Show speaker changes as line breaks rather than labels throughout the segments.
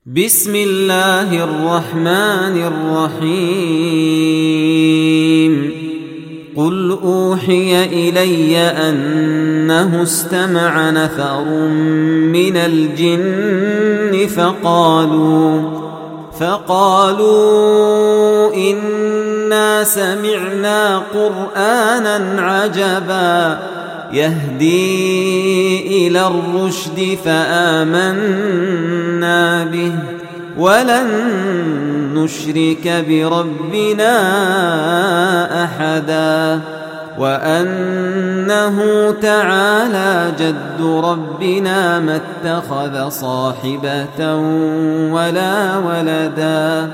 بسم الله الرحمن الرحيم قل أوحي إلي أنه استمع نفر من الجن فقالوا إنا سمعنا قرآنا عجبا يهدي إلى الرشد فآمنا به ولن نشرك بربنا أحدا وأنه تعالى جد ربنا ما اتخذ صاحبة ولا ولدا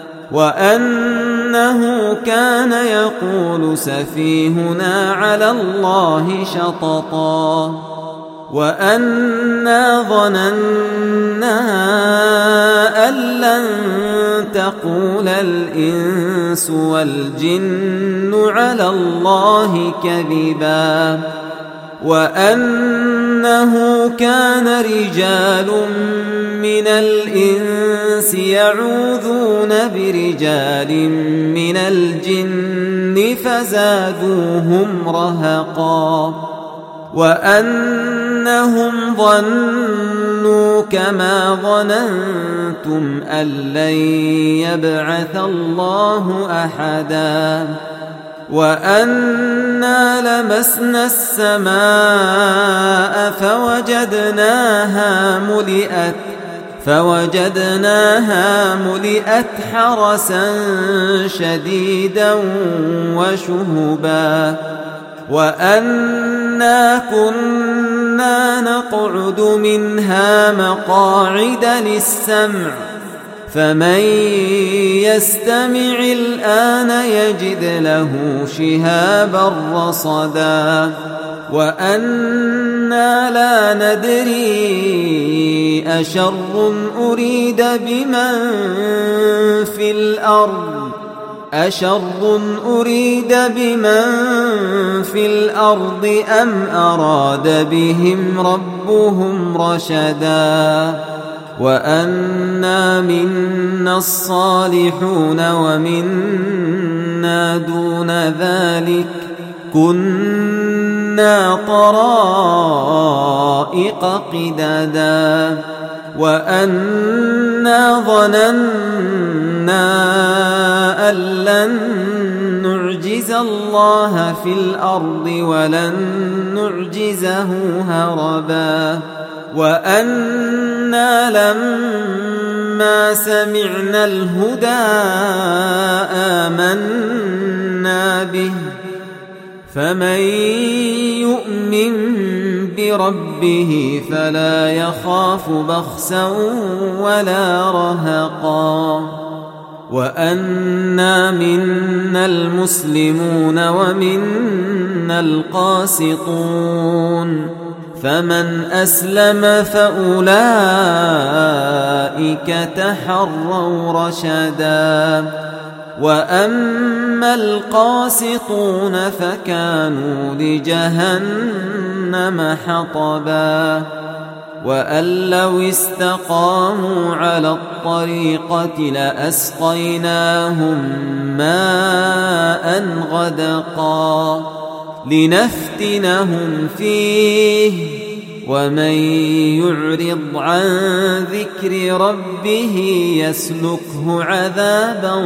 وأنه كان يقول سفيهنا على الله شططا وأنا ظننا أن لن تقول الإنس والجن على الله كذبا وأنه كان رجال من الإنس يعوذون برجال من الجن فزادوهم رهقا وأنهم ظنوا كما ظننتم أن لن يبعث الله أحدا وأنا لمسنا السماء فوجدناها ملئت حرسا شديدا وشهبا وأنا كنا نقعد منها مقاعد للسمع فمن يستمع الآن يجد له شهابا رصدا وأنا لا ندري أشر أريد بمن في الأرض أم أراد بهم ربهم رشدا وأنا منا الصالحون ومنا دون ذلك كنا طرائق قددا وأنا ظننا أن لن نعجز الله في الأرض ولن نعجزه هربا وأنا لما سمعنا الهدى آمنا به فمن يؤمن بربه فلا يخاف بخسا ولا رهقا وأنا منا المسلمون ومنا القاسطون فمن أسلم فأولئك تحروا رشدا وأما القاسطون فكانوا لجهنم حطبا وأن لو استقاموا على الطريقة لأسقيناهم ماء غدقا لنفتنهم فيه ومن يعرض عن ذكر ربه يسلكه عذابا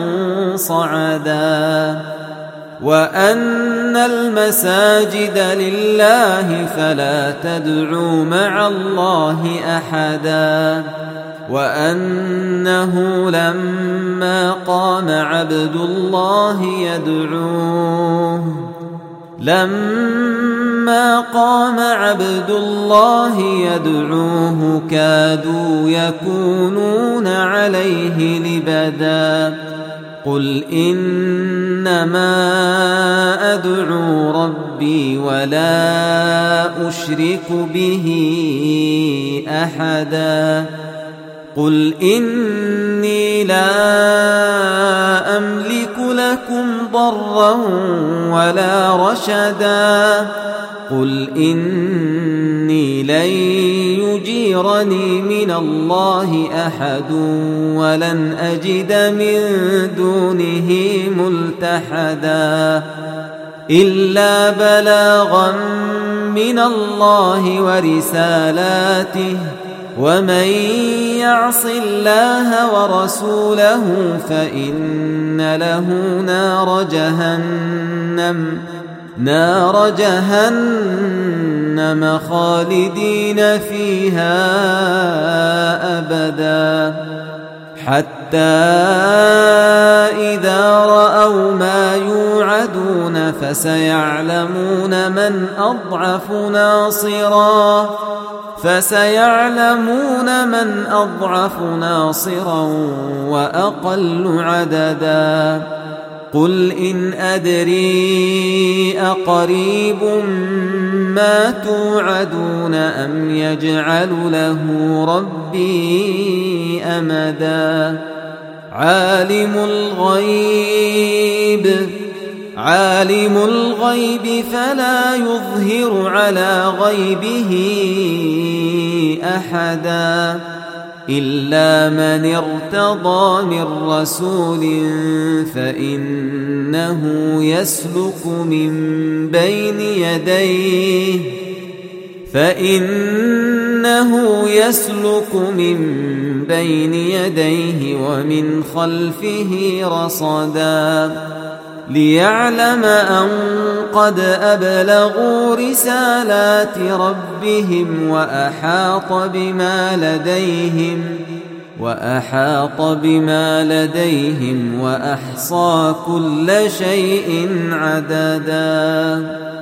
صعدا وأن المساجد لله فلا تدعوا مع الله أحدا وأنه لما قام عبد الله يدعوه كادوا يكونون عليه لبدا قل إنما أدعو ربي ولا أشرك به أحدا قل إني لا أملك لكم ضرا ولا رشدا قل إني لن يجيرني من الله أحد ولن أجد من دونه ملتحدا إلا بلاغا من الله ورسالاته ومن يعص الله ورسوله فإن له نار جهنم خالدين فيها أبدا حتى إذا رأوا ما يوعدون فسيعلمون من أضعف ناصرا وأقل عددا قل إن أدري أقريب ما توعدون أم يجعل له ربي أمدا عالم الغيب فلا يظهر على غيبه أحدا إلا من ارتضى من رسول فإنه يسلك من بين يديه ومن خلفه رصدا ليعلم أن قد أبلغوا رسالات ربهم وأحاط بما لديهم وأحصى كل شيء عددا